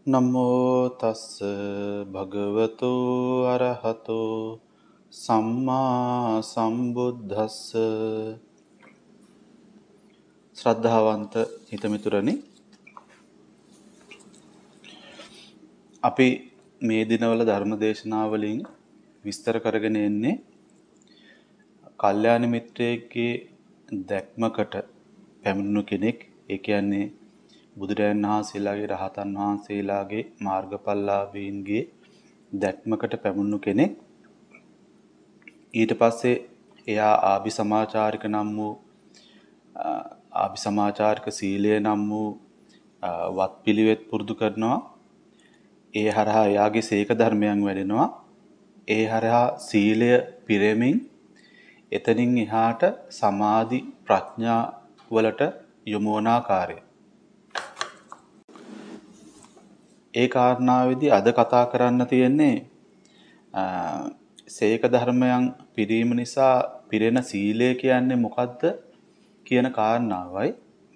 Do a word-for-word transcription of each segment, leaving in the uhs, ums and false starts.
නමෝ තස්ස භගවතු අරහතෝ සම්මා සම්බුද්දස්ස. ශ්‍රද්ධාවන්ත හිතමිතුරනි, අපි මේ දිනවල ධර්ම දේශනාවලින් විස්තර කරගෙන එන්නේ කල්යාණ මිත්‍රයෙක්ගේ දැක්මකට පැමිණුණු කෙනෙක්, ඒ කියන්නේ බුදුරජාණන් වහන්සේලාගේ රහතන් වහන්සේලාගේ මාර්ගඵලලාභීන්ගේ දැක්මකට පැමුණු කෙනෙක්. ඊට පස්සේ එයා ආභි සමාචාරික නම් වූ ආභි සමාචාරික සීලය නම් වූ වත්පිළිවෙත් පුරුදු කරනවා. ඒ හරහා එයාගේ සීක ධර්මයන් වැඩෙනවා. ඒ හරහා සීලය පිරෙමින් එතනින් එහාට සමාධි ප්‍රඥා වලට යොමු වන ආකාරය. ඒ කාරණාවේදී අද කතා කරන්න තියෙන්නේ සීක ධර්මයන් පිරීම නිසා පිරෙන සීලය කියන්නේ මොකද්ද කියන කාරණාවයි.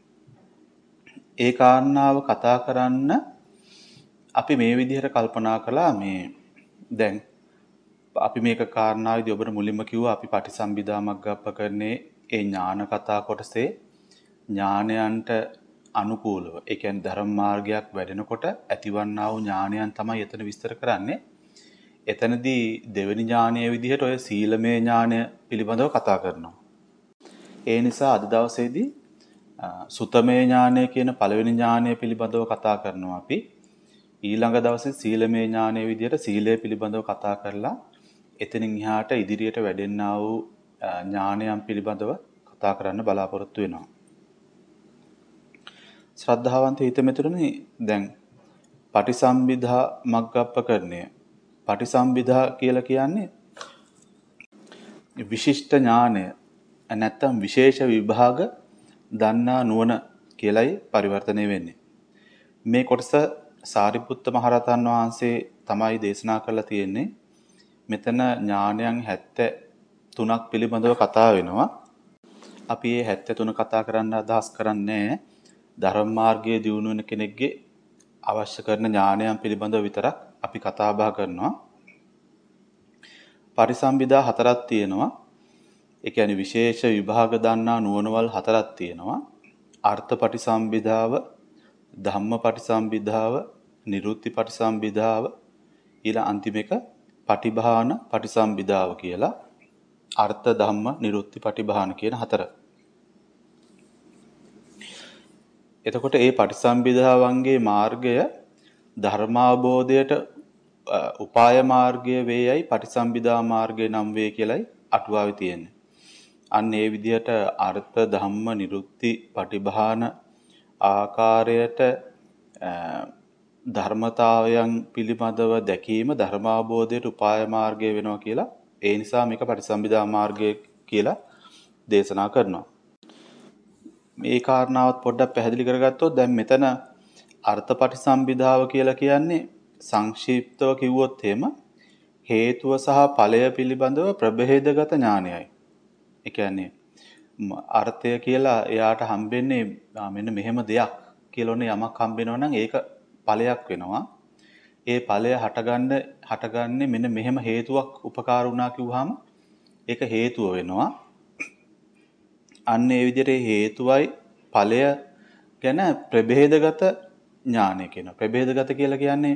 ඒ කාරණාව කතා කරන්න අපි මේ විදිහට කල්පනා කළා. මේ දැන් අපි මේක කාරණාවේදී ඔබට මුලින්ම කිව්වා අපි පටිසම්භිදා මග්ගප්පකරණේ ඒ ඥාන කතා කොටසේ ඥානයන්ට අනුකූලව, ඒ කියන්නේ ධර්ම මාර්ගයක් වැඩෙනකොට ඇතිවන්නා වූ ඥානයන් තමයි එතන විස්තර කරන්නේ. එතනදී දෙවෙනි ඥානයේ විදිහට ඔය සීලමය ඥානය පිළිබඳව කතා කරනවා. ඒ නිසා අද දවසේදී සුතමේ ඥානය කියන පළවෙනි ඥානය පිළිබඳව කතා කරනවා අපි. ඊළඟ දවසේ සීලමය ඥානයේ විදිහට සීලය පිළිබඳව කතා කරලා එතනින් එහාට ඉදිරියට වැඩෙන්නා වූ ඥානයන් පිළිබඳව කතා කරන්න බලාපොරොත්තු වෙනවා. ශ්‍රද්ධාවන්ත හිතමිතුරනි, දැන් පටිසම්භිදා මග්ගප්පකරණය. පටිසම්භිදා කියලා කියන්නේ විශිෂ්ට ඥානය නැත්නම් විශේෂ විභාග දන්නා නුවණ කියලයි පරිවර්තනය වෙන්නේ. මේ කොටස සාරිපුත්ත මහරහතන් වහන්සේ තමයි දේශනා කරලා තියෙන්නේ. මෙතන ඥානයන් හැත්තෑ තුනක් පිළිබඳව කතා වෙනවා. අපි මේ හැත්තෑ තුන කතා කරන්න අදහස් කරන්නේ ධර්ම මාර්ගයේ දියුණු වෙන කෙනෙක්ගේ අවශ්‍ය කරන ඥානයන් පිළිබඳව විතරක් අපි කතා බහ කරනවා. පරිසම්භිදා හතරක් තියෙනවා. ඒ කියන්නේ විශේෂ විභාග දන්නා නුවණවල් හතරක් තියෙනවා. අර්ථ පටිසම්භිදාව, ධම්ම පටිසම්භිදාව, නිරුත්ති පටිසම්භිදාව, ඊළඟ අන්තිම එක පටිභාන පටිසම්භිදාව කියලා. අර්ථ, ධම්ම, නිරුත්ති, පටිභාන කියන හතර. එතකොට මේ පටිසම්භිදාවන්ගේ මාර්ගය ධර්මාබෝධයට උපාය මාර්ගය වේයයි පටිසම්භිදා මාර්ගය නම් වේ කියලයි අටුවාවේ තියෙන්නේ. අන්න ඒ විදිහට අර්ථ, ධම්ම, නිරුත්ති, පටිභාන ආකාරයට ධර්මතාවයන් පිළිබඳව දැකීම ධර්මාබෝධයට උපාය මාර්ගය වෙනවා කියලා. ඒ නිසා මේක පටිසම්භිදා මාර්ගය කියලා දේශනා කරනවා. මේ කාරණාවත් පොඩ්ඩක් පැහැදිලි කරගත්තොත් දැන් මෙතන අර්ථ පටිසම්භිදාව කියලා කියන්නේ සංක්ෂිප්තව කිව්වොත් එහෙම හේතුව සහ ඵලය පිළිබඳව ප්‍රභේදගත ඥානයයි. ඒ කියන්නේ අර්ථය කියලා එයාට හම්බෙන්නේ මෙන්න මෙහෙම දෙයක් කියලා ඕනේ යමක් හම්බෙනවා නම් ඒක ඵලයක් වෙනවා. ඒ ඵලය හටගන්න හටගන්නේ මෙන්න මෙහෙම හේතුවක් උපකාර වුණා කිව්වහම ඒක හේතුව වෙනවා. අන්න ඒ විදිහට හේතුවයි ඵලය ගැන ප්‍රභේදගත ඥානය කියනවා. ප්‍රභේදගත කියලා කියන්නේ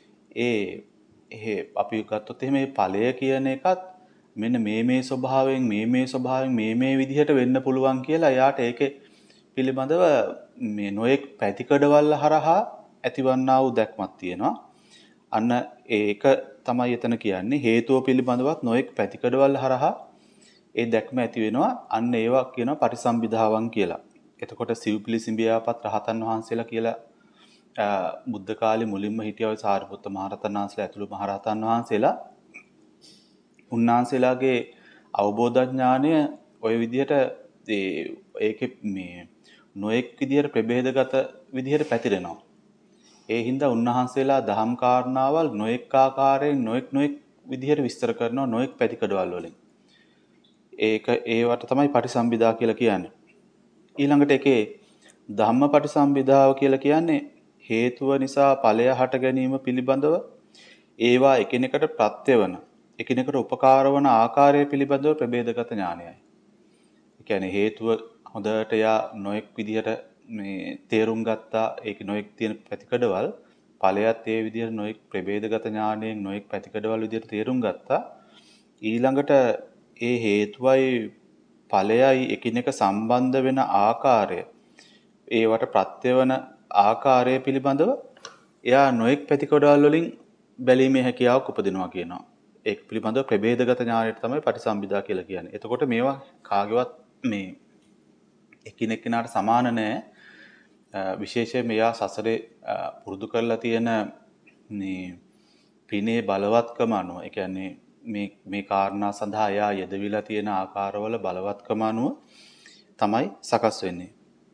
ඒ අපි ගත්තොත් එහෙම මේ ඵලය කියන එකත් මෙන්න මේ මේ ස්වභාවයෙන් මේ මේ ස්වභාවයෙන් මේ මේ විදිහට වෙන්න පුළුවන් කියලා එයාට ඒකේ පිළිබඳව මේ නොඑක් පැතිකඩවල් හරහා ඇතිවන්නා වූ දැක්මක් තියෙනවා. අන්න ඒක තමයි එතන කියන්නේ. හේතුව පිළිබඳවත් නොඑක් පැතිකඩවල් හරහා ඒ දැක්ම ඇති වෙනවා. අන්න ඒවා කියනවා පටිසම්භිදාවන් කියලා. එතකොට සිව්පිලිසිඹියාපත් රහතන් වහන්සේලා කියලා බුද්ධ කාලේ මුලින්ම හිටිය සාරිපුත්ත මහරහතන් වහන්සේලා ඇතුළු මහරහතන් වහන්සේලා උන්වහන්සේලාගේ අවබෝධ ඥානය ওই විදිහට ඒකේ මේ නොඑක් විදිහට ප්‍රභේදගත විදිහට පැතිරෙනවා. ඒ හින්දා උන්වහන්සේලා දහම් කාරණාවල් නොඑක් ආකාරයෙන් නොඑක් නොඑක් විදිහට විස්තර කරනවා නොඑක් පැතිකඩවල් වලින්. ඒක ඒවට තමයි පටිසම්භිදා කියලා කියන්නේ. ඊළඟට එකේ ධම්ම පටිසම්භිදාව කියලා කියන්නේ හේතුව නිසා ඵලය හට ගැනීම පිළිබඳව ඒවා එකිනෙකට ප්‍රත්‍ය වන එකිනෙකට උපකාර වන ආකාරය පිළිබඳව ප්‍රභේදගත ඥානයයි. ඒ කියන්නේ හේතුව හොඳට යා නොඑක් විදිහට මේ තේරුම් ගත්තා ඒක නොඑක් තියෙන පැතිකඩවල් ඵලයත් ඒ විදිහට නොඑක් ප්‍රභේදගත ඥානයෙන් නොඑක් පැතිකඩවල් විදිහට තේරුම් ගත්තා. ඊළඟට ඒ හේතුවයි ඵලයයි එකිනෙක සම්බන්ධ වෙන ආකාරය ඒවට ප්‍රත්‍ය වන ආකාරය පිළිබඳව එයා නොඑක් පැතිකඩවල් වලින් බැලීමේ හැකියාවක් උපදිනවා කියනවා. ඒක පිළිබඳව ප්‍රභේදගත ඥානයට තමයි පටිසම්භිදා කියලා කියන්නේ. එතකොට මේවා කාගේවත් මේ එකිනෙකනාට සමාන නැහැ. විශේෂයෙන් මෙයා සසරේ පුරුදු කරලා තියෙන මේ පිනේ බලවත්කම අනුව, ඒ කියන්නේ මේ මේ කාරණා සඳහා එයා යෙදවිලා තියෙන ආකාරවල බලවත්කම අනුව තමයි සකස් වෙන්නේ.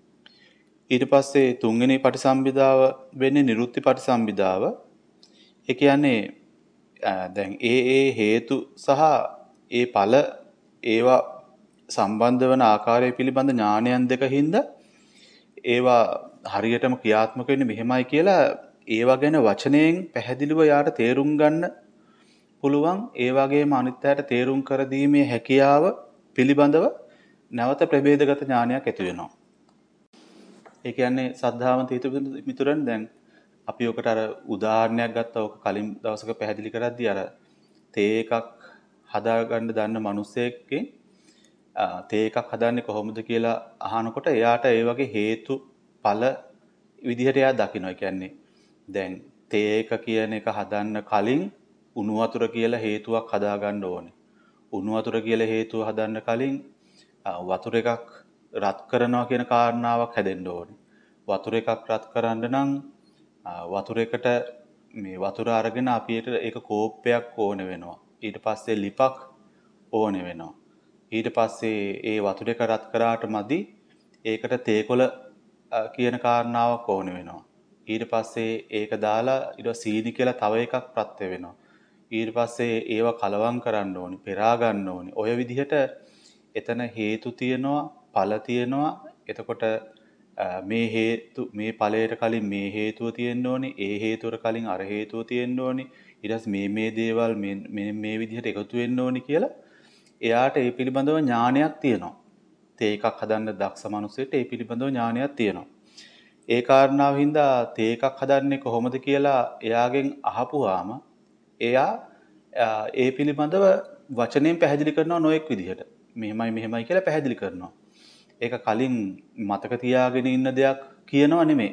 ඊට පස්සේ තුන්වෙනි පටිසම්භිදාව වෙන්නේ නිරුත්ති පටිසම්භිදාව. ඒ කියන්නේ දැන් ඒ ඒ හේතු සහ ඒ ඵල ඒවා සම්බන්ධ වන ආකාරය පිළිබඳ ඥානයන් දෙකින්ද ඒවා හරියටම ක්‍රියාත්මක වෙන්නේ මෙහෙමයි කියලා ඒවා ගැන වචනයෙන් පැහැදිලිව යාට තේරුම් ගන්න පුළුවන්. ඒ වගේම අනිත් අයට තේරුම් කර දීමේ හැකියාව පිළිබඳව නැවත ප්‍රභේදගත ඥානයක් ඇති වෙනවා. ඒ කියන්නේ සද්ධාවන්ත හිත මිතුරන් දැන් අපි ඔකට අර උදාහරණයක් ගත්තා. ඔක කලින් දවසක පැහැදිලි කරද්දී අර තේ එකක් හදාගන්න දන්න මිනිස්සෙක්ගෙන් තේ එකක් හදන්නේ කොහොමද කියලා අහනකොට එයාට ඒ වගේ හේතු ඵල විදිහට එයා දකිනවා. ඒ කියන්නේ දැන් තේ එක කියන එක හදන්න කලින් උණු වතුර කියලා හේතුවක් හදාගන්න ඕනේ. උණු වතුර කියලා හේතුව හදන්න කලින් වතුර එකක් රත් කරනවා කියන කාරණාවක් හැදෙන්න ඕනේ. වතුර එකක් රත් කරන්න නම් වතුර එකට මේ වතුර අරගෙන අපිට ඒක කෝප්පයක් ඕන වෙනවා. ඊට පස්සේ ලිපක් ඕන වෙනවා. ඊට පස්සේ ඒ වතුර එක රත් කරාට මදි ඒකට තේකොළ කියන කාරණාවක් ඕන වෙනවා. ඊට පස්සේ ඒක දාලා ඊට සීනි කියලා තව එකක් ප්‍රත්‍ය වෙනවා. ඊට පස්සේ ඒව කලවම් කරන්න ඕනි, පෙරා ගන්න ඕනි. ඔය විදිහට එතන හේතු තියෙනවා, ඵල තියෙනවා. එතකොට මේ හේතු මේ ඵලයට කලින් මේ හේතුව තියෙන්න ඕනි, ඒ හේතුවට කලින් අර හේතුව තියෙන්න ඕනි. ඊට පස්සේ මේ මේ දේවල් මේ මේ විදිහට එකතු වෙන්න ඕනි කියලා එයාට ඒ පිළිබඳව ඥානයක් තියෙනවා. තේ එකක් හදන්න දක්ෂ මිනිස්සෙට ඒ පිළිබඳව ඥානයක් තියෙනවා. ඒ කාරණාව හින්දා තේ එකක් හදන්නේ කොහොමද කියලා එයාගෙන් අහපුවාම එයා ඒ පිළිබඳව වචනයෙන් පැහැදිලි කරනවා නොඑක් විදිහට. මෙහෙමයි මෙහෙමයි කියලා පැහැදිලි කරනවා. ඒක කලින් මතක තියාගෙන ඉන්න දෙයක් කියනව නෙමෙයි.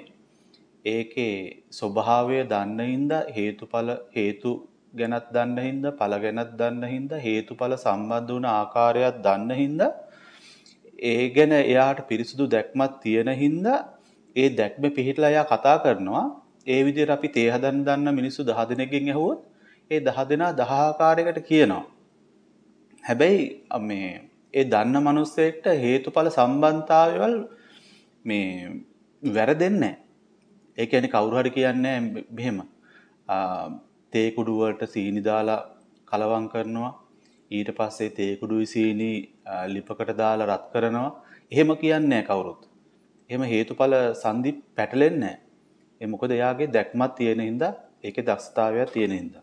ඒකේ ස්වභාවය දන්න හින්දා හේතුඵල හේතු ගැනත් දන්න හින්දා ඵල ගැනත් දන්න හින්දා හේතුඵල සම්බන්ධ වුණ ආකාරයක් දන්න හින්දා ඒ ගැන එයාට පිරිසුදු දැක්මක් තියෙන හින්දා ඒ දැක්ම පිළිහිట్లా එයා කතා කරනවා. ඒ විදිහට අපි තේ හදන්න දන්න මිනිස්සු දහ දෙනෙක්ගෙන් ඇහුවොත් ඒ දහ දෙනා දහ ආකාරයකට කියනවා. හැබැයි මේ ඒ දන්න මිනිස්සෙක්ට හේතුඵල සම්බන්ධතාවයවල මේ වැරදෙන්නේ නැහැ. ඒ කියන්නේ කවුරු හරි කියන්නේ මෙහෙම තේ කුඩු වලට සීනි දාලා කලවම් කරනවා. ඊට පස්සේ තේ කුඩුයි සීනි ලිපකට දාලා රත් කරනවා. එහෙම කියන්නේ නැහැ කවුරුත්. එහෙම හේතුඵල සංදි පැටලෙන්නේ නැහැ. ඒ මොකද එයාගේ දැක්මක් තියෙන හින්දා ඒකේ දක්ෂතාවයක් තියෙන හින්දා.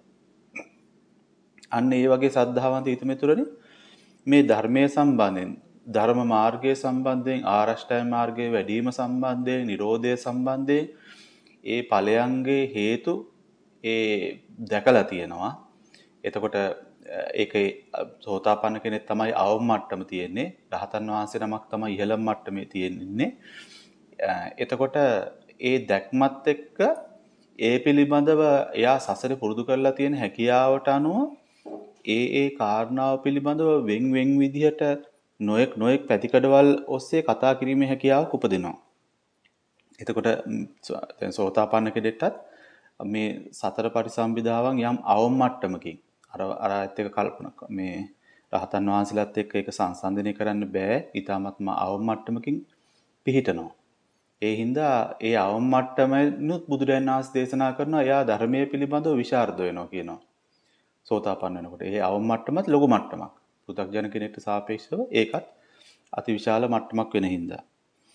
අන්න ඒ වගේ සද්ධාවන්ත හිතමිතුරනි මේ ධර්මයේ සම්බන්ධයෙන් ධර්ම මාර්ගයේ සම්බන්ධයෙන් ආරෂ්ඨාය මාර්ගයේ වැඩිම සම්බන්ධයෙන් නිරෝධය සම්බන්ධයෙන් ඒ ඵලයන්ගේ හේතු ඒ දැකලා තියෙනවා. එතකොට ඒකේ සෝතාපන්න කෙනෙක් තමයි අවම මට්ටම තියෙන්නේ. රහතන් වහන්සේ නමක් තමයි ඉහළම මට්ටමේ තියෙන්නේ. එතකොට ඒ දැක්මත් එක්ක ඒ පිළිබඳව එයා සසරේ පුරුදු කරලා තියෙන හැකියාවට අනුව ඒ ඒ කාරණාව පිළිබඳව වෙන් වෙන් විදිහට නොයෙක් නොයෙක් පැතිකඩවල් ඔස්සේ කතා කිරීමේ හැකියාවක් උපදිනවා. එතකොට දැන් සෝතාපන්න කෙනෙක්ටත් මේ සතර පටිසම්භිදාවන් යම් අවම මට්ටමකින් අර අර ඇත්ත එක කල්පනා මේ රහතන් වහන්සේලාත් එක්ක ඒක සංසන්දනය කරන්න බෑ. ඊටාත්ම අවම මට්ටමකින් පිහිටනවා. ඒ හින්දා ඒ අවම මට්ටමනුත් බුදුරජාණන් වහන්සේ දේශනා කරනවා එයා ධර්මයේ පිළිබඳව විශාරද වෙනවා කියනවා. සෝතාපන්න වෙනකොට ඒ අවම මට්ටමත් ලොකු මට්ටමක්. පෘථග්ජන කෙනෙක්ට සාපේක්ෂව ඒකත් අතිවිශාල මට්ටමක් වෙන හින්දා.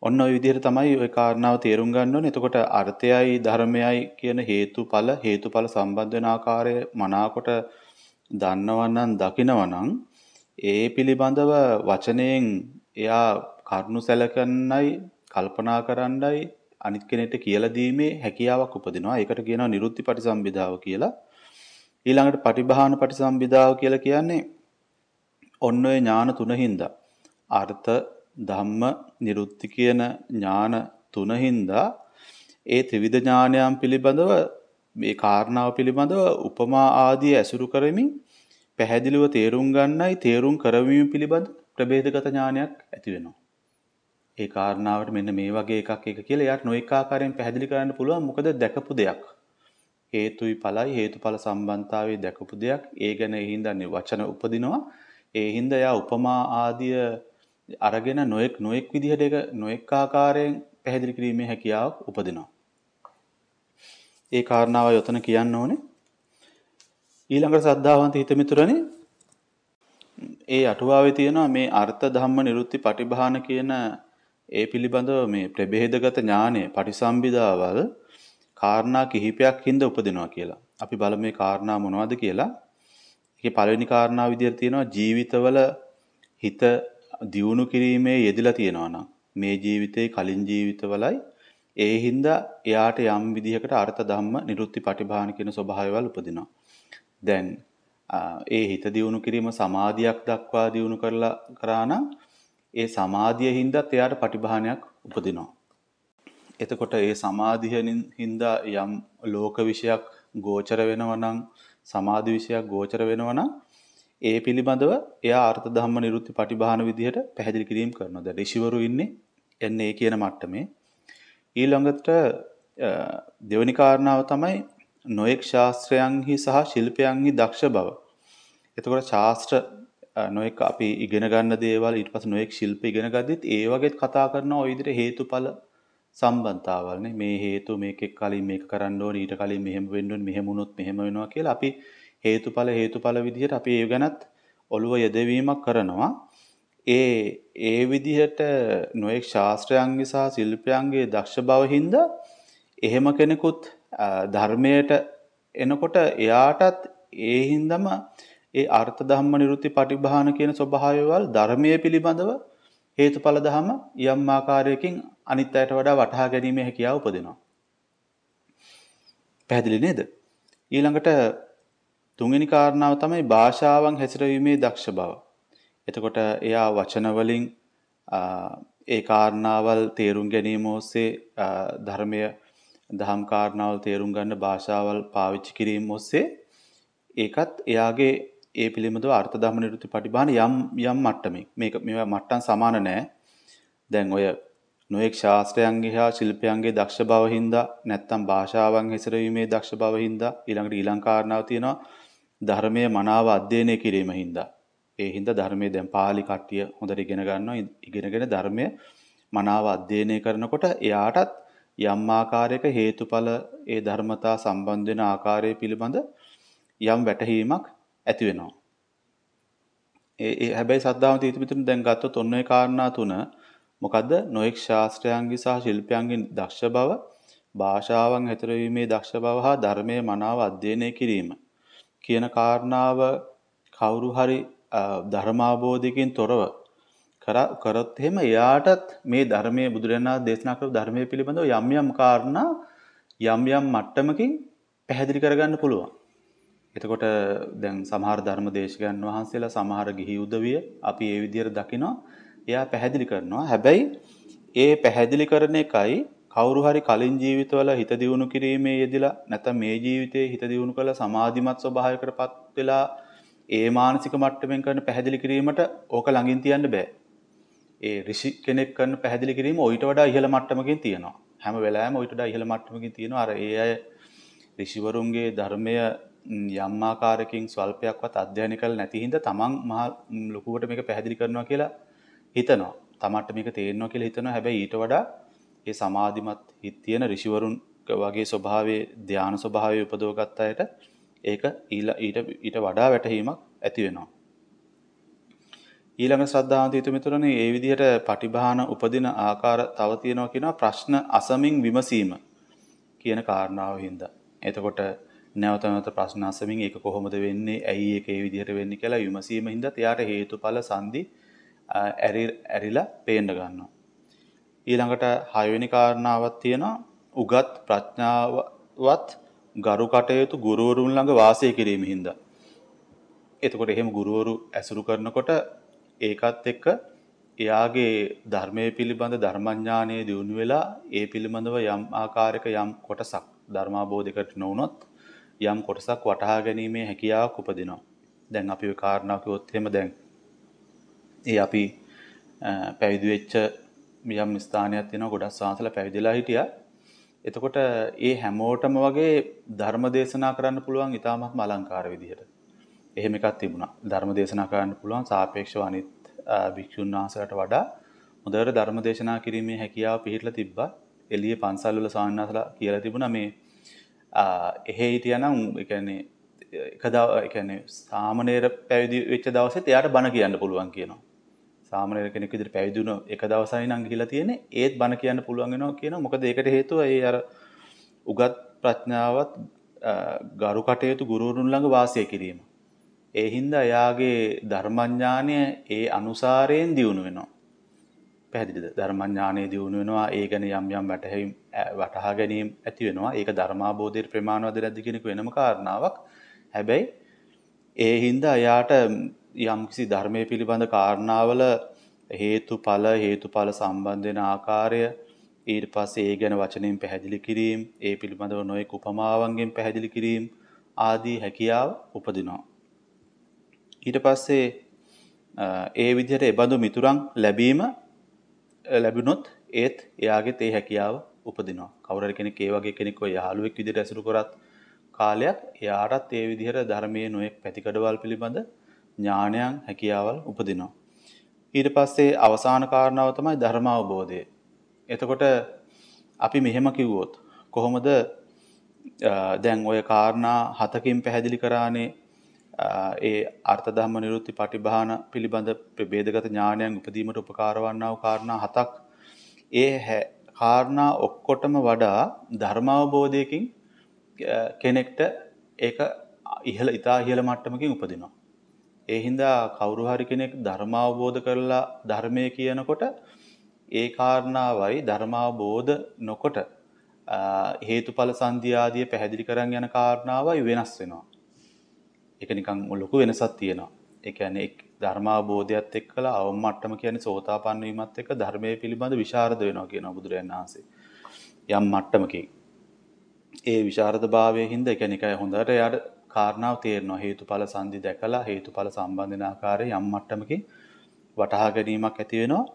ඔන්න ඔය විදිහට තමයි ওই කාරණාව තේරුම් ගන්න ඕනේ. එතකොට අර්ථයයි ධර්මයයි කියන හේතුඵල හේතුඵල සම්බන්ධ වෙන ආකාරය මනාකොට දන්නවනම් දකිනවනම් ඒ පිළිබඳව වචනයෙන් එයා කරුණු සැලකන්නයි කල්පනා කරන්නයි අනිත් කෙනෙක්ට කියලා දීමේ හැකියාවක් උපදිනවා. ඒකට කියනවා නිරුත්ති පටිසම්භිදාව කියලා. ඊළඟට පටිභාන පටිසම්භිදාව කියලා කියන්නේ ඔන්න ඔය ඥාන තුනින්දා අර්ථ ධම්ම නිරුත්ති කියන ඥාන තුනින්දා ඒ ත්‍රිවිධ ඥානයන් පිළිබඳව මේ කාරණාව පිළිබඳව උපමා ආදී ඇසුරු කරමින් පැහැදිලිව තේරුම් ගන්නයි තේරුම් කරවීම පිළිබඳ ප්‍රභේදගත ඥානයක් ඇති වෙනවා. ඒ කාරණාවට මෙන්න මේ වගේ එකක් එක කියලා එයාට නොඑක ආකාරයෙන් පැහැදිලි කරන්න පුළුවන්. මොකද දැකපු දෙයක්. හේතුයි ඵලයි හේතුඵල සම්බන්ධතාවයේ දැකපු දෙයක්. ඒ ගැන ඒ හින්දා වචන උපදිනවා. ඒ හින්දා එයා උපමා ආදිය අරගෙන නොඑක් නොඑක් විදිහට ඒක නොඑක් ආකාරයෙන් පැහැදිලි කිරීමේ හැකියාවක් උපදිනවා. ඒ කාරණාවයි ඔතන කියන්න ඕනේ. ඊළඟට සද්ධාවන්ත හිත මිතුරනේ ඒ අටුවාවේ තියෙනවා මේ අර්ථ ධම්ම නිරුත්ති පටිභාන කියන ඒ පිළිබඳව මේ ප්‍රභේදගත ඥානය පටිසම්භිදාවල් කාරණා කිහිපයක් හින්දා උපදිනවා කියලා. අපි බලමු මේ කාරණා මොනවද කියලා. ඒකේ පළවෙනි කාරණාව විදිහට තියෙනවා ජීවිතවල හිත දියුණු කිරීමේ යෙදලා තියෙනවා නම් මේ ජීවිතේ කලින් ජීවිතවලයි ඒ හින්දා එයාට යම් විදිහකට අර්ථ ධම්ම නිරුත්ති පටිභාන කියන ස්වභාවයවල් උපදිනවා. දැන් ඒ හිත දියුණු කිරීම සමාධියක් දක්වා දියුණු කරලා කරා නම් ඒ සමාධිය හින්දාත් එයාට පටිභානයක් උපදිනවා. එතකොට ඒ සමාධියෙන් හින්දා යම් ලෝක විෂයක් ගෝචර වෙනවා නම් සමාධි විෂයක් ගෝචර වෙනවා නම් ඒ පිළිබඳව එයා අර්ථ ධම්ම නිරුත්ති පටිභාන විදිහට පැහැදිලි කිරීම කරනවා. දැන් ඍෂිවරු ඉන්නේ එන්නේ ඒ කියන මට්ටමේ. ඊළඟට දෙවෙනි කාරණාව තමයි නොඑක් ශාස්ත්‍රයන්හි සහ ශිල්පයන්හි දක්ෂ බව. එතකොට ශාස්ත්‍ර නොඑක් අපි ඉගෙන ගන්න දේවල් ඊට පස්සේ නොඑක් ශිල්ප ඉගෙන ගද්දිත් ඒ වගේත් කතා කරනවා ওই විදිහට හේතුඵල සම්බන්ධතාවල් නේ. මේ හේතු මේකෙක් කලින් මේක කරන්න ඕනේ ඊට කලින් මෙහෙම වෙන්න ඕනේ මෙහෙම වුණොත් මෙහෙම වෙනවා කියලා අපි හේතුඵල හේතුඵල විදිහට අපි ඒ ගැනත් ඔළුව යොදවීමක් කරනවා. ඒ ඒ විදිහට නොඑක් ශාස්ත්‍රයන්ගේ සහ ශිල්පයන්ගේ දක්ෂ බව හින්දා එහෙම කෙනෙකුත් ධර්මයට එනකොට එයාටත් ඒ හින්දාම ඒ අර්ථ ධම්ම නිරුත්ති පටිභාන කියන ස්වභාවයවල් ධර්මයේ පිළිබඳව හේතුඵල ධම යම් ආකාරයකින් අනිත් අයට වඩා වටහා ගැනීමේ හැකියාව උපදිනවා. පැහැදිලි නේද? ඊළඟට තුන්වෙනි කාරණාව තමයි භාෂාවන් හැසිරවීමේ දක්ෂ බව. එතකොට එයා වචන වලින් ඒ කාරණාවල් තේරුම් ගැනීම ඔස්සේ ධර්මය දහම් කාරණාවල් තේරුම් ගන්න භාෂාවල් පාවිච්චි කිරීම ඔස්සේ ඒකත් එයාගේ ඒ පිළිබඳව අර්ථ ධම්ම නිරුත්ති පටිභාන යම් යම් මට්ටමේ මේක මේවා මට්ටම් සමාන නැහැ. දැන් ඔය නොඑක් ශාස්ත්‍රයන්ගේ හා ශිල්පයන්ගේ දක්ෂ බව හින්දා නැත්තම් භාෂාවන් හැසිරවීමේ දක්ෂ බව හින්දා ඊළඟට ඊළඟ කාරණාව තියෙනවා ධර්මයේ මනාව අධ්‍යයනය කිරීම හින්දා. ඒ හින්දා ධර්මයේ දැන් පාලි කට්ටිය හොඳට ඉගෙන ගන්නවා. ඉගෙනගෙන ධර්මයේ මනාව අධ්‍යයනය කරනකොට එයාටත් යම් ආකාරයක හේතුඵල ඒ ධර්මතා සම්බන්ධ වෙන ආකාරය පිළිබඳ යම් වැටහීමක් ඇති වෙනවා. ඒ ඒ හැබැයි සද්ධාම තීතිපිටුන දැන් ගත්තොත් ඔන්න ඒ කාරණා තුන මොකද්ද? නොඑක් ශාස්ත්‍රයන්ගේ සහ ශිල්පයන්ගේ දක්ෂ බව, භාෂාවන් හැතරවීමේ දක්ෂ බව හා ධර්මයේ මනාව අධ්‍යයනය කිරීම කියන කාරණාව කවුරු හරි ධර්මාබෝධයකින් තොරව කරොත් එහෙම එයාටත් මේ ධර්මයේ බුදුරණා දේශනා කරපු ධර්මයේ පිළිබඳව යම් යම් කාරණා යම් යම් මට්ටමකින් පැහැදිලි කරගන්න පුළුවන්. එතකොට දැන් සමහර ධර්ම දේශකයන් වහන්සේලා සමහර ගිහි උදවිය අපි ඒ විදිහට දකිනවා. එයා පැහැදිලි කරනවා. හැබැයි ඒ පැහැදිලි කරන එකයි කවුරු හරි කලින් ජීවිතවල හිත දියුණු කිරීමේ යෙදিলা නැත්නම් මේ ජීවිතේ හිත දියුණු කරලා සමාධිමත් ස්වභාවයකටපත් වෙලා ඒ මානසික මට්ටමින් කරන පැහැදිලි කිරීමට ඕක ළඟින් තියන්න බෑ. ඒ ඍෂි කෙනෙක් කරන පැහැදිලි කිරීම ඊට වඩා ඉහළ මට්ටමකින් තියෙනවා. හැම වෙලාවෙම ඊට වඩා ඉහළ මට්ටමකින් තියෙනවා. අර ඒ අය ඍෂිවරුන්ගේ ධර්මය යම් ආකාරයකින් ස්වල්පයක්වත් අධ්‍යයනය කරලා නැති හින්දා තමන් මහ ලොකුවට මේක පැහැදිලි කරනවා කියලා හිතනවා. තමන්ට මේක තේරෙනවා කියලා හිතනවා. හැබැයි ඊට වඩා ඒ සමාධිමත් හිත තියෙන ඍෂිවරුන් වගේ ස්වභාවයේ ධානා ස්වභාවයේ උපදවගත් අයට ඒක ඊට ඊට වඩා වැටහීමක් ඇති වෙනවා. ඊළඟ ශ්‍රද්ධාවන්ත හිතමිතුරනේ ඒ විදිහට පටිභාන උපදින ආකාර තව තියෙනවා කියනවා ප්‍රශ්න අසමින් විමසීම කියන කාරණාව හින්දා. එතකොට නැවත නැවත ප්‍රශ්න අසමින් ඒක කොහොමද වෙන්නේ? ඇයි ඒක ඒ විදිහට වෙන්නේ කියලා විමසීම හින්දා එයාට හේතුඵල සංදි ඇරිලා පේන්න ගන්නවා. ඊළඟට හයවෙනි කාරණාවක් තියෙනවා උගත් ප්‍රඥාවත් ගරු කටයුතු ගුරුවරුන් ළඟ වාසය කිරීම හින්දා. එතකොට එහෙම ගුරුවරු ඇසුරු කරනකොට ඒකත් එක්ක එයාගේ ධර්මයේ පිළිබඳ ධර්මඥානය දියුණු වෙලා ඒ පිළිබඳව යම් ආකාරයක යම් කොටසක් ධර්මාබෝධයකට නොවුනොත් යම් කොටසක් වටහා ගැනීමේ හැකියාවක් උපදිනවා. දැන් අපි ඔය කාරණා කිව්වොත් එහෙම දැන් ඒ අපි පැවිදි වෙච්ච යම් ස්ථානයක් තියෙනවා ගොඩක් සාසලා පැවිදිලා හිටියා. එතකොට ඒ හැමෝටම වගේ ධර්ම දේශනා කරන්න පුළුවන් ඊටමත්ම අලංකාර විදිහට. එහෙම එකක් තිබුණා. ධර්ම දේශනා කරන්න පුළුවන් සාපේක්ෂව අනිත් භික්ෂුන් වහන්සේලාට වඩා හොඳට ධර්ම දේශනා කිරීමේ හැකියාව පිහිටලා තිබ්බා. එළියේ පන්සල් වල ස්වාමීන් වහන්සේලා කියලා තිබුණා මේ එහෙ හිටියානම් ඒ කියන්නේ එක දව ඒ කියන්නේ සාමණේර පැවිදි වෙච්ච දවසෙත් එයාට බණ කියන්න පුළුවන් කියනවා. සාමණේර කෙනෙක් විදිහට පැවිදි වුණ එක දවසයි නම් ගිහිලා තියෙන්නේ ඒත් බණ කියන්න පුළුවන් වෙනවා කියනවා. මොකද ඒකට හේතුව ඒ අර උගත් ප්‍රඥාවත් ගරු කටයුතු ගුරුවරුන් ළඟ වාසය කිරීම. ඒ හින්දා එයාගේ ධර්මඥානය ඒ අනුසාරයෙන් දියුණු වෙනවා. පැහැදිලිද? ධර්මඥානය දියුණු වෙනවා. ඒ ගැන යම් යම් වැටහීම් වටහා ගැනීම ඇති වෙනවා. ඒක ධර්මාබෝධයේ ප්‍රමාණවත් නැද්ද කියන එක වෙනම කාරණාවක්. හැබැයි ඒ හින්දා එයාට යම්කිසි ධර්මයේ පිළිබඳ කාරණාවල හේතුඵල හේතුඵල සම්බන්ධ වෙන ආකාරය ඊට පස්සේ ඒ ගැන වචනෙන් පැහැදිලි කිරීම, ඒ පිළිබඳව නොයෙක් උපමාවන්ගෙන් පැහැදිලි කිරීම ආදී හැකියාව උපදිනවා. ඊට පස්සේ ඒ විදිහට එබඳු මිතුරන් ලැබීම ලැබුණොත් ඒත් එයාගේ තේ හැකියාව උපදිනවා. කවුරු හරි කෙනෙක් ඒ වගේ කෙනෙක් ඔය යාළුවෙක් විදිහට ඇසුරු කරත් කාලයක් එයාටත් ඒ විදිහට ධර්මයේ නොයෙක් පැතිකඩවල් පිළිබඳ ඥානයන් හැකියාවල් උපදිනවා. ඊට පස්සේ අවසාන කාරණාව තමයි ධර්ම අවබෝධය. එතකොට අපි මෙහෙම කිව්වොත් කොහොමද දැන් ඔය කාරණා හතකින් පැහැදිලි කරානේ ඒ අර්ථ ධම්ම නිරුත්ති පටිභාන පිළිබඳ ප්‍රභේදගත ඥානයන් උපදීමට උපකාර වන්නා වූ කාරණා හතක්. ඒ කාරණා ඔක්කොටම වඩා ධර්ම අවබෝධයකින් කෙනෙක්ට ඒක ඉහළ ඊටා ඉහළ මට්ටමකින් උපදිනවා. ඒ හින්දා කවුරු හරි කෙනෙක් ධර්ම අවබෝධ කරලා ධර්මයේ කියනකොට ඒ කාරණාවයි ධර්ම අවබෝධ නොකොට හේතුඵල සංධිය ආදී පැහැදිලි කරන් යන කාරණාවයි වෙනස් වෙනවා. ඒක නිකන් ලොකු වෙනසක් තියෙනවා. ඒ කියන්නේ ධර්ම අවබෝධයත් එක්කලා අවම මට්ටම කියන්නේ සෝතාපන්න වීමත් එක්ක ධර්මයේ පිළිබඳ විශාරද වෙනවා කියනවා බුදුරජාණන් වහන්සේ. යම් මට්ටමකින් ඒ විශාරදභාවයේ හින්දා ඒ කියන්නේ එකයි හොඳට යාට කාරණාව තේරෙනවා. හේතුඵල සංදි දැකලා හේතුඵල සම්බන්ධන ආකාරයේ යම් මට්ටමකින් වටහා ගැනීමක් ඇති වෙනවා.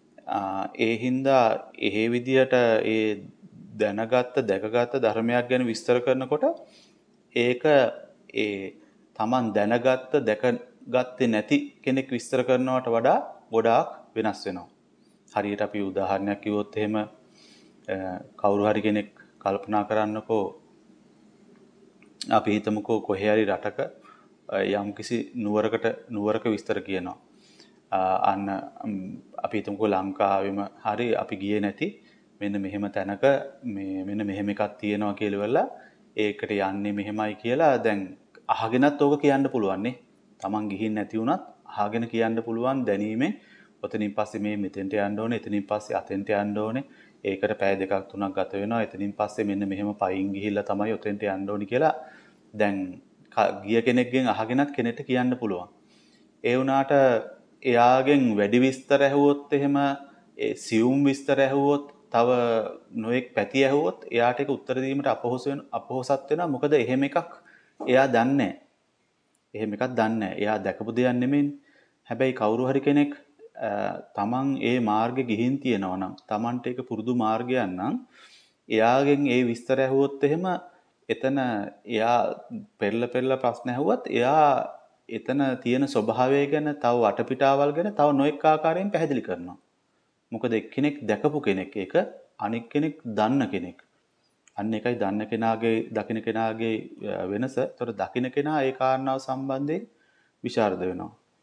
ඒ හින්දා එහෙ විදියට ඒ දැනගත්ත දැකගත්ත ධර්මයක් ගැන විස්තර කරනකොට ඒක ඒ Taman දැනගත්ත දැකගත්තේ නැති කෙනෙක් විස්තර කරනවට වඩා ගොඩාක් වෙනස් වෙනවා. හරියට අපි උදාහරණයක් කිව්වොත් එහෙම කවුරු හරි කෙනෙක් කල්පනා කරන්නකෝ අපි හිතමුකෝ කොහේ හරි රටක යම්කිසි නුවරකට නුවරක විස්තර කියනවා. අන්න අපි හිතමුකෝ ලංකාවෙම හරි අපි ගියේ නැති මෙන්න මෙහෙම තැනක මේ මෙන්න මෙහෙම එකක් තියෙනවා කියලා වෙලා ඒකට යන්නේ මෙහෙමයි කියලා දැන් අහගෙනත් ඕක කියන්න පුළුවන් නේ. Taman ගිහින් නැති වුණත් අහගෙන කියන්න පුළුවන් දැනීමෙන් ඔතනින් පස්සේ මේ මෙතෙන්ට යන්න ඕනේ, එතනින් පස්සේ අතෙන්ට යන්න ඕනේ. ඒකට පැය දෙකක් තුනක් ගත වෙනවා. එතනින් පස්සේ මෙන්න මෙහෙම පයින් ගිහිල්ලා තමයි ඔතෙන්ට යන්න ඕනේ කියලා දැන් ගිය කෙනෙක්ගෙන් අහගෙනත් කෙනෙක්ට කියන්න පුළුවන්. ඒ වුණාට එයාගෙන් වැඩි විස්තර ඇහුවොත් එහෙම ඒ සියුම් විස්තර ඇහුවොත් තව නොඑක් පැති ඇහුවොත් එයාට ඒක උත්තර දීමට අපහසු වෙන අපහසත් වෙනවා. මොකද එහෙම එකක් එයා දන්නේ නැහැ. එහෙම එකක් දන්නේ නැහැ. එයා දැකපු දෙයක් නෙමෙයි. හැබැයි කවුරු හරි කෙනෙක් තමන් ඒ මාර්ගෙ ගිහින් තියෙනවා නම් තමන්ට ඒක පුරුදු මාර්ගයක් නම් එයාගෙන් ඒ විස්තර ඇහුවොත් එහෙම එතන එයා පෙරල පෙරල ප්‍රශ්න ඇහුවත් එයා එතන තියෙන ස්වභාවය ගැන තව වටපිටාවල් ගැන තව නොඑක ආකාරයෙන් පැහැදිලි කරනවා. මොකද එක්කෙනෙක් දැකපු කෙනෙක් ඒක අනික් කෙනෙක් දන්න කෙනෙක්. අන්න එකයි දන්න කෙනාගේ දකින්න කෙනාගේ වෙනස. ඒතර දකින්න කෙනා ඒ කාරණාව සම්බන්ධයෙන් විශාරද වෙනවා.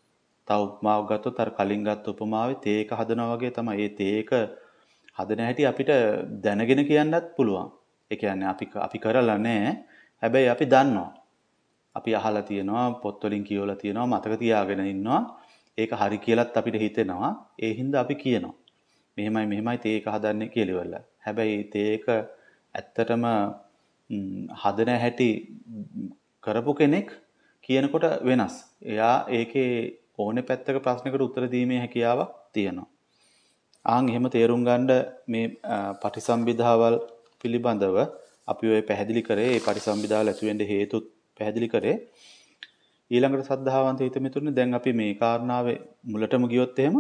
තව උපමාවක් ගත්තොත් අර කලින් ගත්ත උපමාවේ තේක හදනවා වගේ තමයි. ඒ තේක හදන හැටි අපිට දැනගෙන කියන්නත් පුළුවන්. ඒ කියන්නේ අපි අපි කරලා නැහැ. හැබැයි අපි දන්නවා. අපි අහලා තියෙනවා, පොත්වලින් කියවලා තියෙනවා, මතක තියාගෙන ඉන්නවා. ඒක හරි කියලාත් අපිට හිතෙනවා. ඒ හින්දා අපි කියනවා. මෙහෙමයි මෙහෙමයි තේක හදන්නේ කියලා ඉවරලා. හැබැයි තේක ඇත්තටම හදන හැටි කරපු කෙනෙක් කියනකොට වෙනස්. එයා ඒකේ ඕනේ පැත්තක ප්‍රශ්නකට උත්තර දීමේ හැකියාවක් තියෙනවා. ආන් එහෙම තේරුම් ගන්න මේ පටිසම්භිදාවල් පිළිබඳව අපි ඔය පැහැදිලි කරේ. ඒ පටිසම්භිදාවල් ඇති වෙන්න හේතුත් පැහැදිලි කරේ. ඊළඟට සද්ධාවන්ත හිත මිතුරුනේ දැන් අපි මේ කාරණාවේ මුලටම ගියොත් එහෙම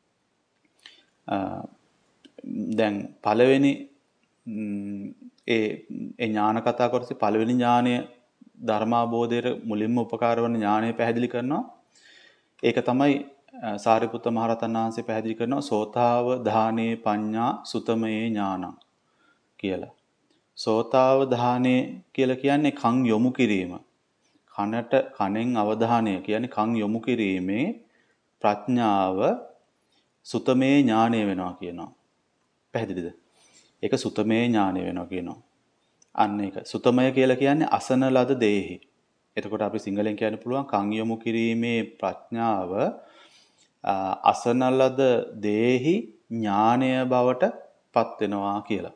දැන් පළවෙනි ඒ ඒ ඥාන කතා කොටසේ පළවෙනි ඥානය ධර්මාබෝධයට මුලින්ම උපකාර වන ඥානය පැහැදිලි කරනවා. ඒක තමයි සාරිපුත්ත මහරහතන් වහන්සේ පැහැදිලි කරනවා සෝතාව ධානේ පඤ්ඤා සුතමයේ ඥානං කියලා. සෝතාව ධානේ කියලා කියන්නේ කන් යොමු කිරීම. කනට කනෙන් අවධානය කියන්නේ කන් යොමු කිරීමේ ප්‍රඥාව සුතමේ ඥානය වෙනවා කියනවා. පැහැදිලිද? ඒක සුතමේ ඥානය වෙනවා කියනවා. අන්න ඒක. සුතමය කියලා කියන්නේ අසන ලද දේහි. එතකොට අපි සිංහලෙන් කියන්න පුළුවන් කන් යොමු කිරීමේ ප්‍රඥාව අසන ලද දේහි ඥානය බවට පත් වෙනවා කියලා.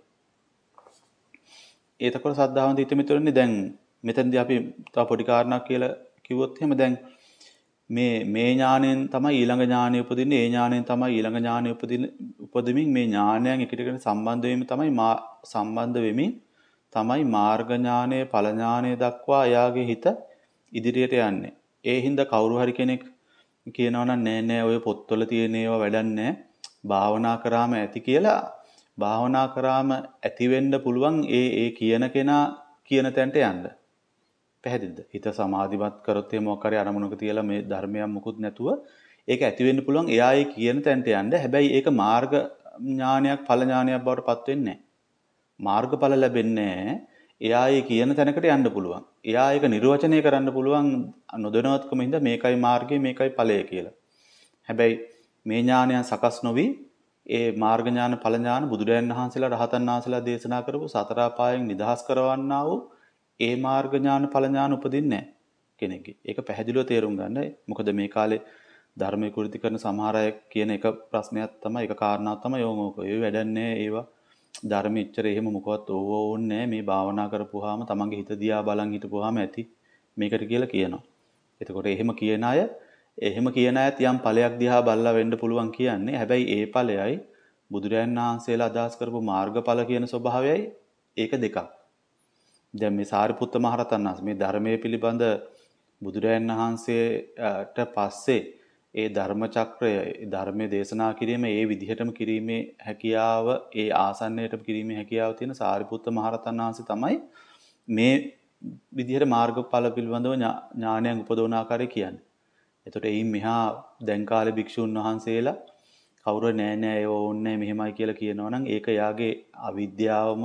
එතකොට සද්ධාවන්ත හිත මිතුරනේ දැන් මෙතනදී අපි තව පොඩි කාරණාවක් කියලා කිව්වොත් එහෙම දැන් මේ මේ ඥාණයෙන් තමයි ඊළඟ ඥාණය උපදින්නේ. ඒ ඥාණයෙන් තමයි ඊළඟ ඥාණය උපදින උපදෙමින් මේ ඥානයන් එකට එකට සම්බන්ධ වෙමින් තමයි සම්බන්ධ වෙමින් තමයි මාර්ග ඥානය, ඵල ඥානය දක්වා එයාගේ හිත ඉදිරියට යන්නේ. ඒ හින්දා කවුරු හරි කෙනෙක් කියනවා නම් නෑ නෑ ඔය පොත්වල තියෙන ඒවා වැඩක් නෑ. භාවනා කරාම ඇති කියලා භාවනා කරාම ඇති වෙන්න පුළුවන් ඒ ඒ කියන කෙනා කියන තැනට යන්න. පැහැදිලිද? හිත සමාධිමත් කරොත් එහෙම මොකක් හරි අරමුණක තියලා මේ ධර්මයක් මුකුත් නැතුව ඒක ඇති වෙන්න පුළුවන් එයා ඒ කියන තැනට යන්න. හැබැයි ඒක මාර්ග ඥානයක් ඵල ඥානයක් බවට පත් වෙන්නේ නැහැ. මාර්ගඵල ලැබෙන්නේ එයා ඒ කියන තැනකට යන්න පුළුවන්. එයා ඒක නිර්වචනය කරන්න පුළුවන් නොදැනුවත්කම හින්දා මේකයි මාර්ගය මේකයි ඵලය කියලා. හැබැයි මේ ඥානයන් සකස් නොවි ඒ මාර්ග ඥාන ඵල ඥාන බුදුරජාණන් වහන්සේලා රහතන් වහන්සේලා දේශනා කරපු සතර අපායෙන් නිදහස් කරවන්නා වූ ඒ මාර්ග ඥාන ඵල ඥාන උපදින්නේ නැහැ කෙනෙක්ගේ. ඒක පැහැදිලිව තේරුම් ගන්න. මොකද මේ කාලේ ධර්මයේ කුරුති කරන සමහර අය කියන එක ප්‍රශ්නයක් තමයි ඒක කාරණාවක් තමයි ඕක. ඒ වැඩන්නේ ඒවා ධර්මෙ ඉච්චර එහෙම මොකවත් ඕවෝන්නේ නැහැ. මේ භාවනා කරපුවාම තමන්ගේ හිත දිහා බලන් හිටපුවාම ඇති මේකට කියලා කියනවා. එතකොට එහෙම කියන අය එහෙම කියන අයත් යම් ඵලයක් දිහා බලලා වෙන්න පුළුවන් කියන්නේ. හැබැයි ඒ ඵලයයි බුදුරයන් වහන්සේලා අදහස් කරපු මාර්ගඵල කියන ස්වභාවයයි ඒක දෙකක්. දැන් මේ සාරිපුත්ත මහරහතන් වහන්සේ මේ ධර්මයේ පිළිබඳ බුදුරයන් වහන්සේට පස්සේ ඒ ධර්ම චක්‍රය ධර්මයේ දේශනා කිරීම ඒ විදිහටම කිරීමේ හැකියාව ඒ ආසන්නයටම කිරීමේ හැකියාව තියෙන සාරිපුත්ත මහරහතන් වහන්සේ තමයි මේ විදිහට මාර්ගඵල පිළිබඳව ඥානයන් උපදවන ආකාරය කියන්නේ. එතකොට එයින් මෙහා දැන් කාලේ භික්ෂුන් වහන්සේලා කවුරු නෑ නෑ ඒව ඕන්නේ මෙහෙමයි කියලා කියනවා නම් ඒක යාගේ අවිද්‍යාවම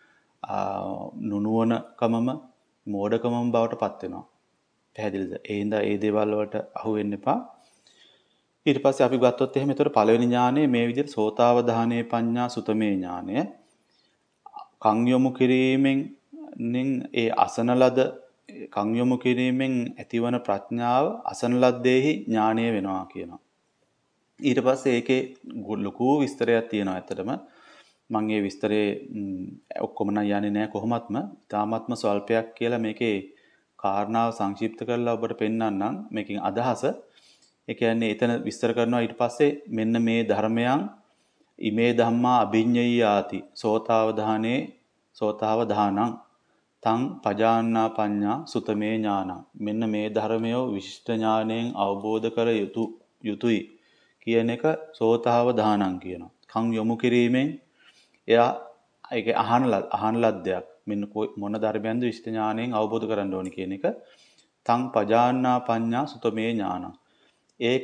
නුනුවණකමම මෝඩකමම බවට පත් වෙනවා. පැහැදිලිද? ඒ හින්දා ඒ දේවල් වලට අහු වෙන්න එපා. ඊට පස්සේ අපි ගත්තොත් එහෙම එතකොට පළවෙනි ඥානය මේ විදිහට සෝතාවධානයේ පඤ්ඤා සුතමේ ඥානය කන් යොමු කිරීමෙන් ඒ අසන ලද කන් යොමු කිරීමෙන් ඇතිවන ප්‍රඥාව අසන ලද්දේහි ඥානය වෙනවා කියනවා. ඊට පස්සේ ඒකේ ලොකු විස්තරයක් තියෙනවා ඇත්තටම. මම මේ විස්තරේ ඔක්කොම නම් යන්නේ නැහැ කොහොමත්ම. තාමත්ම ස්වල්පයක් කියලා මේකේ කාරණාව සංක්ෂිප්ත කරලා ඔබට පෙන්නන්නම්. මේකෙන් අදහස ඒ කියන්නේ එතන විස්තර කරනවා ඊට පස්සේ මෙන්න මේ ධර්මයන් ඉමේ ධම්මා අභිඤ්ඤයාති සෝතාවධානේ සෝතාවධානං තං පජාන්නා පඤ්ඤා සුතමේ ඥානං මෙන්න මේ ධර්මය විශිෂ්ට ඥාණයෙන් අවබෝධ කර යුතු යුතුයි කියන එක සෝතාවධානං කියනවා. කන් යොමු කිරීමෙන් එයා ඒක අහන අහන ලද්දයක් මෙන්න මොන ධර්මයන්ද විශිෂ්ට ඥාණයෙන් අවබෝධ කරගන්න ඕනි කියන එක තං පජාන්නා පඤ්ඤා සුතමේ ඥානං ඒක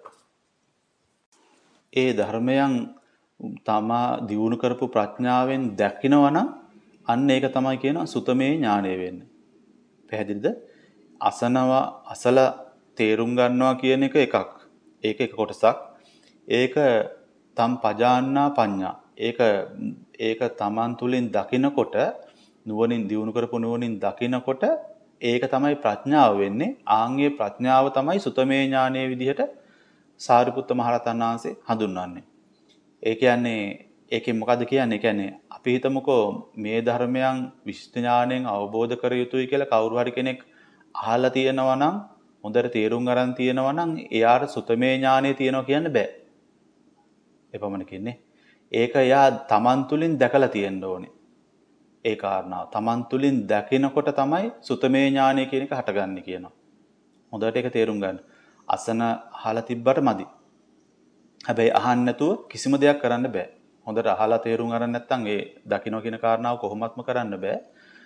ඒ ධර්මයන් තමා දියුණු කරපු ප්‍රඥාවෙන් දකිනවනම් අන්න ඒක තමයි කියනවා සුතමේ ඥානය වෙන්නේ. පැහැදිලිද? අසනවා අසල තේරුම් ගන්නවා කියන එක එකක්. ඒක එක කොටසක්. ඒක තම් පජාන්නා පඤ්ඤා. ඒක ඒක තමන් තුලින් දකිනකොට නුවණින් දියුණු කරපු නුවණින් දකිනකොට ඒක තමයි ප්‍රඥාව වෙන්නේ. ආන්ගේ ප්‍රඥාව තමයි සුතමේ ඥානයේ විදිහට සාරිපුත්ත මහරහතන් වහන්සේ හඳුන්වන්නේ. ඒ කියන්නේ ඒකෙන් මොකද්ද කියන්නේ? කියන්නේ අපි හිතමුකෝ මේ ධර්මයන් විශිෂ්ට ඥාණයෙන් අවබෝධ කර යුතුයි කියලා කවුරු හරි කෙනෙක් අහලා තියෙනවා නම් හොඳට තේරුම් අරන් තියෙනවා නම් එයාට සුතමේ ඥානය තියෙනවා කියන්න බෑ. එපමණකින්නේ. ඒක එයා තමන් තුලින් දැකලා තියෙන්න ඕනේ. ඒ කාරණාව. තමන් තුලින් දකිනකොට තමයි සුතමේ ඥානය කියන එක හටගන්නේ කියනවා. හොඳට ඒක තේරුම් ගන්න. අසන අහලා තිබ්බට මදි. හැබැයි අහන්න නැතුව කිසිම දෙයක් කරන්න බෑ. හොඳට අහලා තේරුම් අරන් නැත්නම් ඒ දකින්න කියන කාරණාව කොහොමත්ම කරන්න බෑ.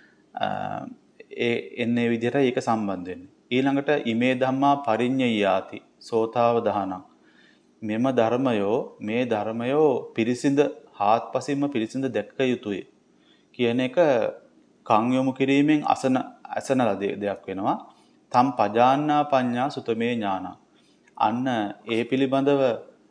ඒ එන්නේ විදිහට ඒක සම්බන්ධ වෙන්නේ. ඊළඟට ඉමේ ධම්මා පරිඤ්ඤයාති සෝතාව දහනං. මෙම ධර්මයෝ මේ ධර්මයෝ පිරිසිඳ හාත්පසින්ම පිරිසිඳ දැක්ක යුතුය කියන එක කන් යොමු කිරීමෙන් අසන අසන දෙයක් වෙනවා. තම් පජාන්නා පඤ්ඤා සුතමේ ඥාන. අන්න ඒ පිළිබඳව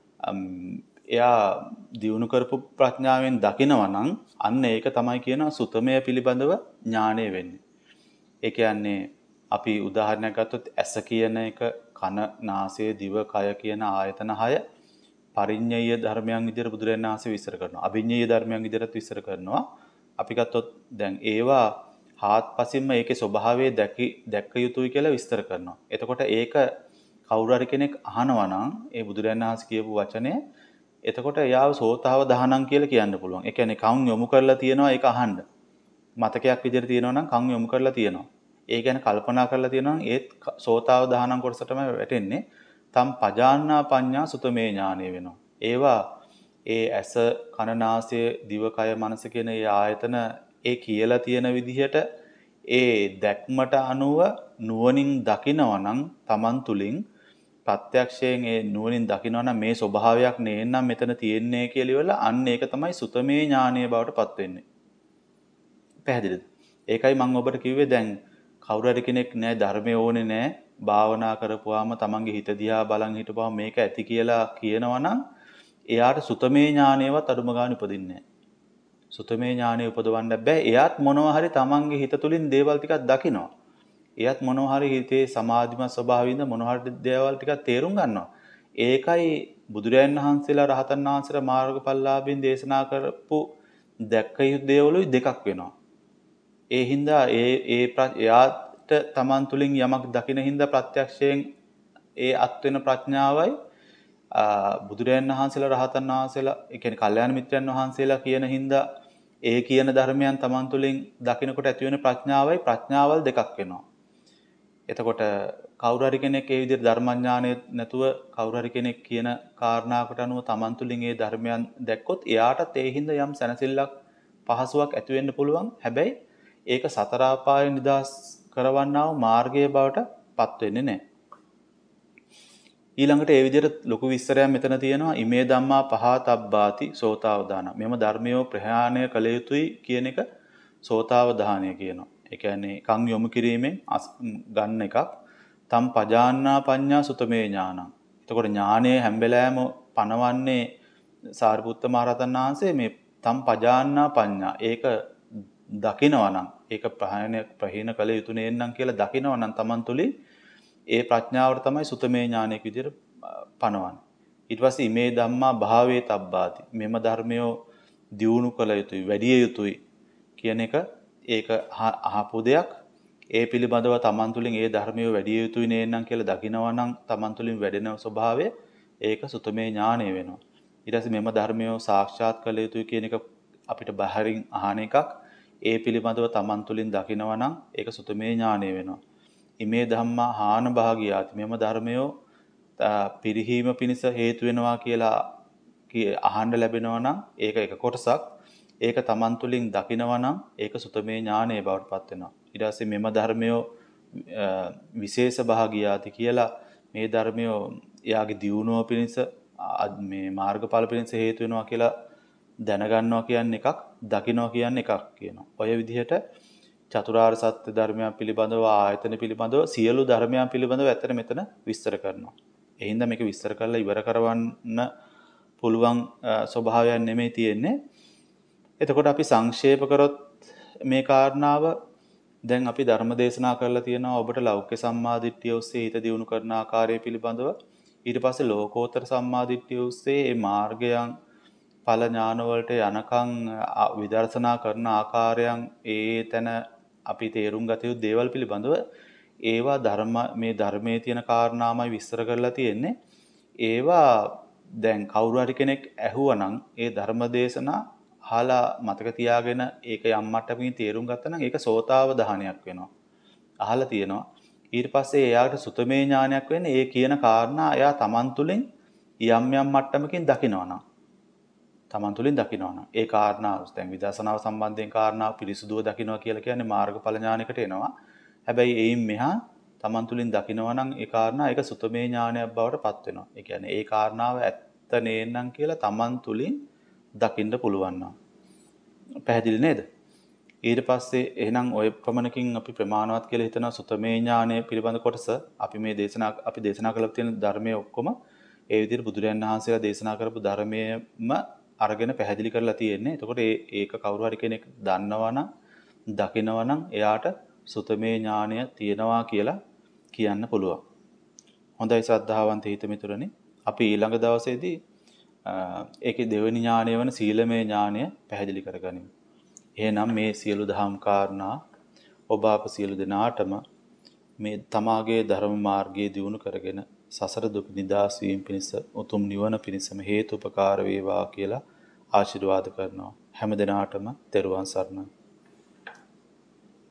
එයා දියුණු කරපු ප්‍රඥාවෙන් දකිනවා නම් අන්න ඒක තමයි කියන සුතමය පිළිබඳව ඥානය වෙන්නේ. ඒ කියන්නේ අපි උදාහරණයක් ගත්තොත් ඇස කියන එක කන නාසය දිව කය කියන ආයතන හය පරිඤ්ඤය ධර්මයන් විදිහට බුදුරජාණන් වහන්සේ විස්තර කරනවා. අභිඤ්ඤය ධර්මයන් විදිහට විස්තර කරනවා. අපි ගත්තොත් දැන් ඒවා හාත්පසින්ම ඒකේ ස්වභාවය දැකි දැක්ක යුතුයි කියලා විස්තර කරනවා. එතකොට ඒක කවුරු හරි කෙනෙක් අහනවා නම් ඒ බුදුරජාණන් වහන්සේ කියපු වචනේ එතකොට එයාව සෝතාව දහනං කියලා කියන්න පුළුවන්. ඒ කියන්නේ කන් යොමු කරලා තියනවා ඒක අහන්න. මතකයක් විදිහට තියෙනවා නම් කන් යොමු කරලා තියනවා. ඒ ගැන කල්පනා කරලා තියෙනවා නම් ඒත් සෝතාව දහනං කොටස තමයි වැටෙන්නේ. තම් පජාන්නා පඤ්ඤා සුතමේ ඥානෙ වෙනවා. ඒවා ඒ ඇස කන නාසය දිව කය මනස කියන ඒ ආයතන ඒ කියලා තියෙන විදිහට ඒ දැක්මට අනුව නුවණින් දකිනවා නම් Taman තුලින් ප්‍රත්‍යක්ෂයෙන් ඒ නුවණින් දකිනවා නම් මේ ස්වභාවයක් නේනම් මෙතන තියෙන්නේ කියලා ඉවරලා අන්න ඒක තමයි සුතමේ ඥානීය බවට පත් වෙන්නේ. පැහැදිලිද? ඒකයි මම ඔබට කිව්වේ දැන් කවුරු හරි කෙනෙක් නෑ ධර්මය ඕනේ නෑ භාවනා කරපුවාම තමන්ගේ හිත දිහා බලන් හිටපුවාම මේක ඇති කියලා කියනවා නම් එයාට සුතමේ ඥානයවත් අඩුම ගන්න උපදින්නේ නෑ. සුතමේ ඥානය උපදවන්න බෑ. එයාත් මොනවා හරි තමන්ගේ හිත තුලින් දේවල් ටිකක් දකිනවා. එයාත් මොනවා හරි හිතේ සමාධිමත් ස්වභාවයෙන්ද මොනවා හරි දේවල් ටිකක් තේරුම් ගන්නවා. ඒකයි බුදුරයන් වහන්සේලා රහතන් වහන්සේලා මාර්ගඵලලාභීන් දේශනා කරපු දැක්ක යුතු දේවලුයි දෙකක් වෙනවා. ඒ හින්දා ඒ ඒ එයාට තමන් තුලින් යමක් දකින හින්දා ප්‍රත්‍යක්ෂයෙන් ඒ අත් වෙන ප්‍රඥාවයි බුදුරයන් වහන්සේලා රහතන් වහන්සේලා ඒ කියන්නේ කල්යාණ මිත්‍රයන් වහන්සේලා කියන හින්දා ඒ කියන ධර්මයන් තමන් තුලින් දකිනකොට ඇති වෙන ප්‍රඥාවයි ප්‍රඥාවල් දෙකක් වෙනවා. එතකොට කවුරු හරි කෙනෙක් ඒ විදිහට ධර්මඥානය නැතුව කවුරු හරි කෙනෙක් කියන කාරණාවකට අනුව තමන් තුලින් ඒ ධර්මයන් දැක්කොත් එයාටත් ඒ හින්දා යම් සැනසෙල්ලක් පහසුවක් ඇති වෙන්න පුළුවන්. හැබැයි ඒක සතර ආපාය නිදාස් කරවන්නා වූ මාර්ගයේ බවට පත් වෙන්නේ නැහැ. ඊළඟට ඒ විදිහට ලොකු විස්තරයක් මෙතන තියෙනවා. ඉමේ ධම්මා පහතබ්බාති සෝතාවදාන. මෙම ධර්මයෝ ප්‍රහාණය කළ යුතුයි කියන එක සෝතාවදානය කියනවා. ඒ කියන්නේ කන් යොමු කිරීමෙන් ගන්න එකක්. තම් පජාන්නා පඤ්ඤා සුතමේ ඥානං. එතකොට ඥානයේ හැම වෙලාවෙම පනවන්නේ සාරිපුත්ත මහරහතන් වහන්සේ මේ තම් පජාන්නා පඤ්ඤා. ඒක දකිනවා නම් ඒක ප්‍රහාණය ප්‍රහීන කළ යුතු නේනම් කියලා දකිනවා නම් Taman තුලින් ඒ ප්‍රඥාවට තමයි සුතමේ ඥානයක් විදිහට පනවන්නේ. ඊට පස්සේ ඉමේ ධම්මා භාවේ තබ්බාති. මෙම ධර්මයෝ දියුණු කළ යුතුයි, වැඩි යුතුයි කියන එක ඒක අහපු දෙයක්. ඒ පිළිබඳව Taman තුලින් ඒ ධර්මයෝ වැඩි යුතුයි නේනම් කියලා දකිනවා නම් Taman තුලින් වැඩෙන ස්වභාවය ඒක සුතමේ ඥානය වෙනවා. ඊට පස්සේ මෙම ධර්මයෝ සාක්ෂාත් කළ යුතුයි කියන එක අපිට බහැරින් අහන එකක්. ඒ පිළිබඳව තමන් තුළින් දකිනවා නම් ඒක සුතමේ ඥානය වෙනවා. ඉමේ ධම්මා හාන භාගියාති. මෙම ධර්මයෝ පිරිහීම පිණිස හේතු වෙනවා කියලා අහන්න ලැබෙනවා නම් ඒක එක කොටසක්. ඒක තමන් තුළින් දකිනවා නම් ඒක සුතමේ ඥානය බවට පත් වෙනවා. ඊට පස්සේ මෙම ධර්මයෝ විශේෂ භාගියාති කියලා මේ ධර්මයෝ එයාගේ දියුණුව පිණිස මේ මාර්ගඵල පිණිස හේතු වෙනවා කියලා දැනගන්නවා කියන්නේ එකක්, දකින්නවා කියන්නේ එකක් කියනවා. ඔය විදිහට චතුරාර්ය සත්‍ය ධර්මයන් පිළිබඳව ආයතන පිළිබඳව සියලු ධර්මයන් පිළිබඳව ඇත්තට මෙතන විස්තර කරනවා. ඒ හින්දා මේක විස්තර කරලා ඉවර කරවන්න පුළුවන් ස්වභාවයක් නෙමෙයි තියෙන්නේ. එතකොට අපි සංක්ෂේප කරොත් මේ කාරණාව දැන් අපි ධර්ම දේශනා කරලා තියෙනවා ඔබට ලෞකික සම්මාදිට්ඨිය ඔස්සේ හිත දියුණු කරන ආකාරය පිළිබඳව. ඊට පස්සේ ලෝකෝත්තර සම්මාදිට්ඨිය ඔස්සේ මේ මාර්ගයන් ඵල ඥාන වලට යනකම් විදර්ශනා කරන ආකාරයන් ඒ තැන අපි තේරුම් ගත යුතු දේවල් පිළිබඳව ඒවා ධර්ම මේ ධර්මයේ තියෙන කාරණාමයි විස්තර කරලා තියෙන්නේ. ඒවා දැන් කවුරු හරි කෙනෙක් ඇහුවනම් ඒ ධර්ම දේශනා අහලා මතක තියාගෙන ඒක යම් මට්ටමකින් තේරුම් ගත්තා නම් ඒක සෝතාවධානයක් වෙනවා. අහලා තියෙනවා. ඊට පස්සේ එයාට සුතමේ ඥානයක් වෙන්නේ ඒ කියන කාරණා එයා Taman තුලින් යම් යම් මට්ටමකින් දකිනවනම්. Taman තුලින් දකිනවනම් ඒ කාරණාව දැන් විදර්ශනාව සම්බන්ධයෙන් කාරණාව පිරිසුදුව දකිනවා කියලා කියන්නේ මාර්ගඵල ඥානයකට එනවා. හැබැයි එයින් මෙහා Taman තුලින් දකිනවනම් ඒ කාරණා ඒක සුතමේ ඥානයක් බවට පත් වෙනවා. ඒ කියන්නේ ඒ කාරණාව ඇත්ත නේනම් කියලා Taman තුලින් දකින්න පුළුවන් නම්. පැහැදිලි නේද? ඊට පස්සේ එහෙනම් ওই ප්‍රමණකින් අපි ප්‍රමාණවත් කියලා හිතන සුතමේ ඥානය පිළිබඳ කොටස අපි මේ දේශනා අපි දේශනා කරලා තියෙන ධර්මයේ ඔක්කොම ඒ විදිහට බුදුරයන් වහන්සේලා දේශනා කරපු ධර්මයේම අරගෙන පැහැදිලි කරලා තියෙන්නේ. එතකොට ඒ ඒක කවුරු හරි කෙනෙක් දන්නවා නම් දකිනවා නම් එයාට සුතමේ ඥානය තියෙනවා කියලා කියන්න පුළුවන්. හොඳයි ශ්‍රද්ධාවන්ත හිත මිතුරනි. අපි ඊළඟ දවසේදී ඒකේ දෙවෙනි ඥානය වන සීලමය ඥානය පැහැදිලි කරගනිමු. එහෙනම් මේ සියලු දහම් කාරණා ඔබ අප සියලු දෙනාටම මේ තමාගේ ධර්ම මාර්ගයේ දියුණු කරගෙන සසර දුක නිදහස් වීම පිණිස උතුම් නිවන පිණිසම හේතුපකාර වේවා කියලා ආශිර්වාද කරනවා. හැම දිනාටම තෙරුවන් සරණයි.